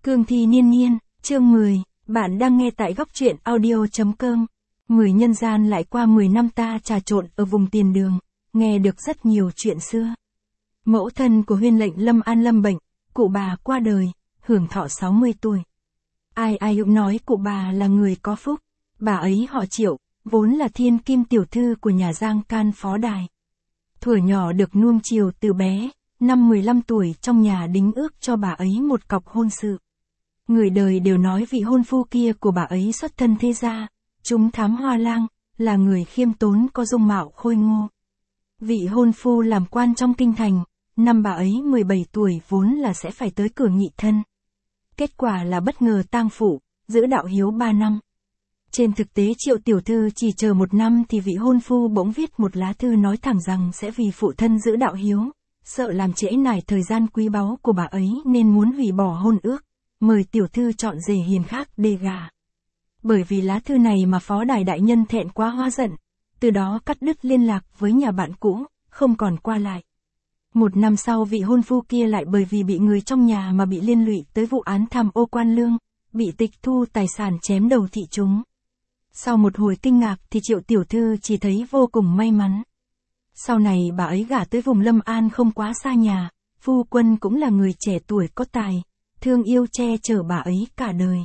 Cương thi niên niên, chương 10, bạn đang nghe tại góc truyện audio.com. 10 nhân gian lại qua 10 năm ta trà trộn ở vùng tiền đường, nghe được rất nhiều chuyện xưa. Mẫu thân của Huyên lệnh Lâm An lâm bệnh, cụ bà qua đời, hưởng thọ 60 tuổi. Ai ai cũng nói cụ bà là người có phúc, bà ấy họ Triệu, vốn là thiên kim tiểu thư của nhà Giang Can phó đài. Thuở nhỏ được nuông chiều từ bé, năm 15 tuổi trong nhà đính ước cho bà ấy một cọc hôn sự. Người đời đều nói vị hôn phu kia của bà ấy xuất thân thế gia, chúng thám hoa lang, là người khiêm tốn có dung mạo khôi ngô. Vị hôn phu làm quan trong kinh thành, năm bà ấy 17 tuổi vốn là sẽ phải tới cửa nghị thân. Kết quả là bất ngờ tang phụ, giữ đạo hiếu 3 năm. Trên thực tế Triệu tiểu thư chỉ chờ 1 năm thì vị hôn phu bỗng viết một lá thư nói thẳng rằng sẽ vì phụ thân giữ đạo hiếu, sợ làm trễ nải thời gian quý báu của bà ấy nên muốn hủy bỏ hôn ước, mời tiểu thư chọn rể hiền khác để gả. Bởi vì lá thư này mà phó đài đại nhân thẹn quá hóa giận, từ đó cắt đứt liên lạc với nhà bạn cũ, không còn qua lại. 1 năm sau vị hôn phu kia lại bởi vì bị người trong nhà mà bị liên lụy tới vụ án tham ô quan lương, bị tịch thu tài sản chém đầu thị chúng. Sau một hồi kinh ngạc thì Triệu tiểu thư chỉ thấy vô cùng may mắn. Sau này bà ấy gả tới vùng Lâm An không quá xa nhà, phu quân cũng là người trẻ tuổi có tài, thương yêu che chở bà ấy cả đời.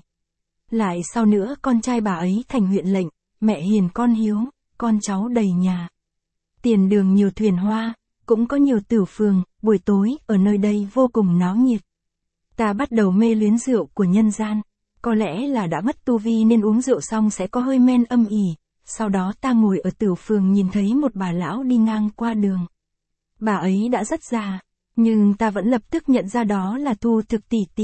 Lại sau nữa con trai bà ấy thành huyện lệnh, mẹ hiền con hiếu, con cháu đầy nhà. Tiền đường nhiều thuyền hoa, cũng có nhiều tửu phường, buổi tối ở nơi đây vô cùng náo nhiệt. Ta bắt đầu mê luyến rượu của nhân gian, có lẽ là đã mất tu vi nên uống rượu xong sẽ có hơi men âm ỉ. Sau đó ta ngồi ở tửu phường nhìn thấy một bà lão đi ngang qua đường. Bà ấy đã rất già, nhưng ta vẫn lập tức nhận ra đó là Thu Thực tỷ tỷ.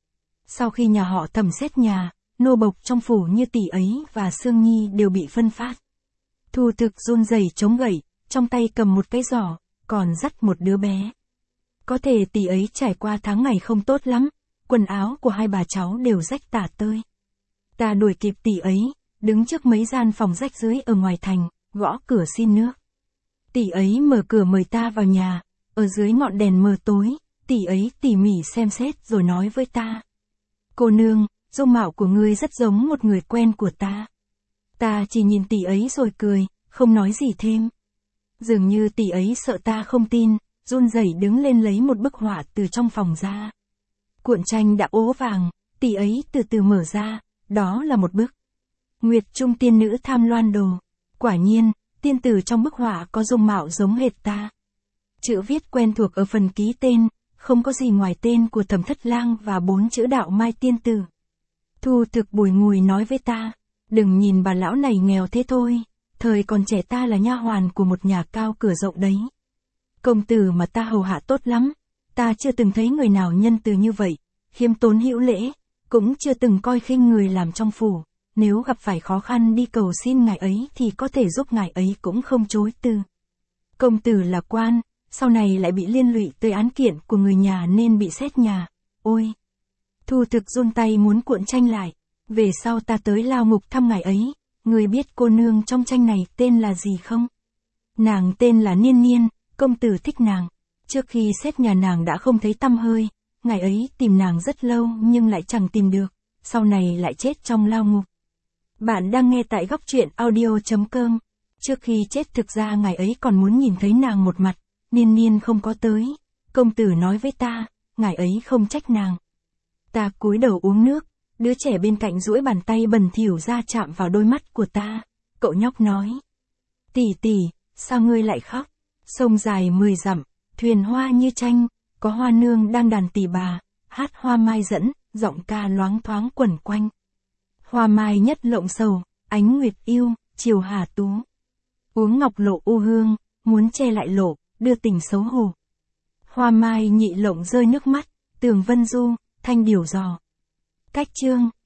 Sau khi nhà họ Thẩm xét nhà, nô bộc trong phủ như tỷ ấy và Sương Nhi đều bị phân phát. Thu Thực run rẩy chống gậy, trong tay cầm một cái giỏ, còn dắt một đứa bé. Có thể tỷ ấy trải qua tháng ngày không tốt lắm, quần áo của hai bà cháu đều rách tả tơi. Ta đuổi kịp tỷ ấy, đứng trước mấy gian phòng rách rưới ở ngoài thành, gõ cửa xin nước. Tỷ ấy mở cửa mời ta vào nhà, ở dưới ngọn đèn mờ tối, tỷ ấy tỉ mỉ xem xét rồi nói với ta. Cô nương, dung mạo của ngươi rất giống một người quen của ta. Ta chỉ nhìn tỷ ấy rồi cười, không nói gì thêm. Dường như tỷ ấy sợ ta không tin, run rẩy đứng lên lấy một bức họa từ trong phòng ra. Cuộn tranh đã ố vàng, tỷ ấy từ từ mở ra, đó là một bức Nguyệt Trung tiên nữ tham loan đồ. Quả nhiên, tiên tử trong bức họa có dung mạo giống hệt ta. Chữ viết quen thuộc ở phần ký tên, không có gì ngoài tên của Thẩm Thất Lang và 4 chữ đạo mai tiên tử. Thu Thực bùi ngùi nói với ta, đừng nhìn bà lão này nghèo thế thôi, thời còn trẻ ta là nha hoàn của một nhà cao cửa rộng đấy. Công tử mà ta hầu hạ tốt lắm, ta chưa từng thấy người nào nhân từ như vậy, khiêm tốn hữu lễ, cũng chưa từng coi khinh người làm trong phủ. Nếu gặp phải khó khăn đi cầu xin ngài ấy thì có thể giúp ngài ấy cũng không chối từ. Công tử là quan, sau này lại bị liên lụy tới án kiện của người nhà nên bị xét nhà. Ôi! Thu Thực run tay muốn cuộn tranh lại. Về sau ta tới lao ngục thăm ngài ấy, người biết cô nương trong tranh này tên là gì không? Nàng tên là Niên Niên, công tử thích nàng. Trước khi xét nhà nàng đã không thấy tăm hơi, ngài ấy tìm nàng rất lâu nhưng lại chẳng tìm được, sau này lại chết trong lao ngục. Bạn đang nghe tại góc truyện audio.com. Trước khi chết thực ra ngài ấy còn muốn nhìn thấy nàng một mặt, Niên Niên không có tới. Công tử nói với ta, ngài ấy không trách nàng. Ta cúi đầu uống nước, đứa trẻ bên cạnh duỗi bàn tay bẩn thỉu ra chạm vào đôi mắt của ta. Cậu nhóc nói, tỷ tỷ, sao ngươi lại khóc? Sông dài 10 dặm, thuyền hoa như tranh, có hoa nương đang đàn tỳ bà, hát hoa mai dẫn, giọng ca loáng thoáng quẩn quanh. Hoa mai nhất lộng sầu, ánh nguyệt yêu, chiều hà tú. Uống ngọc lộ u hương, muốn che lại lộ, đưa tình xấu hổ. Hoa mai nhị lộng rơi nước mắt, tường vân du, thanh điểu giò. Cách chương,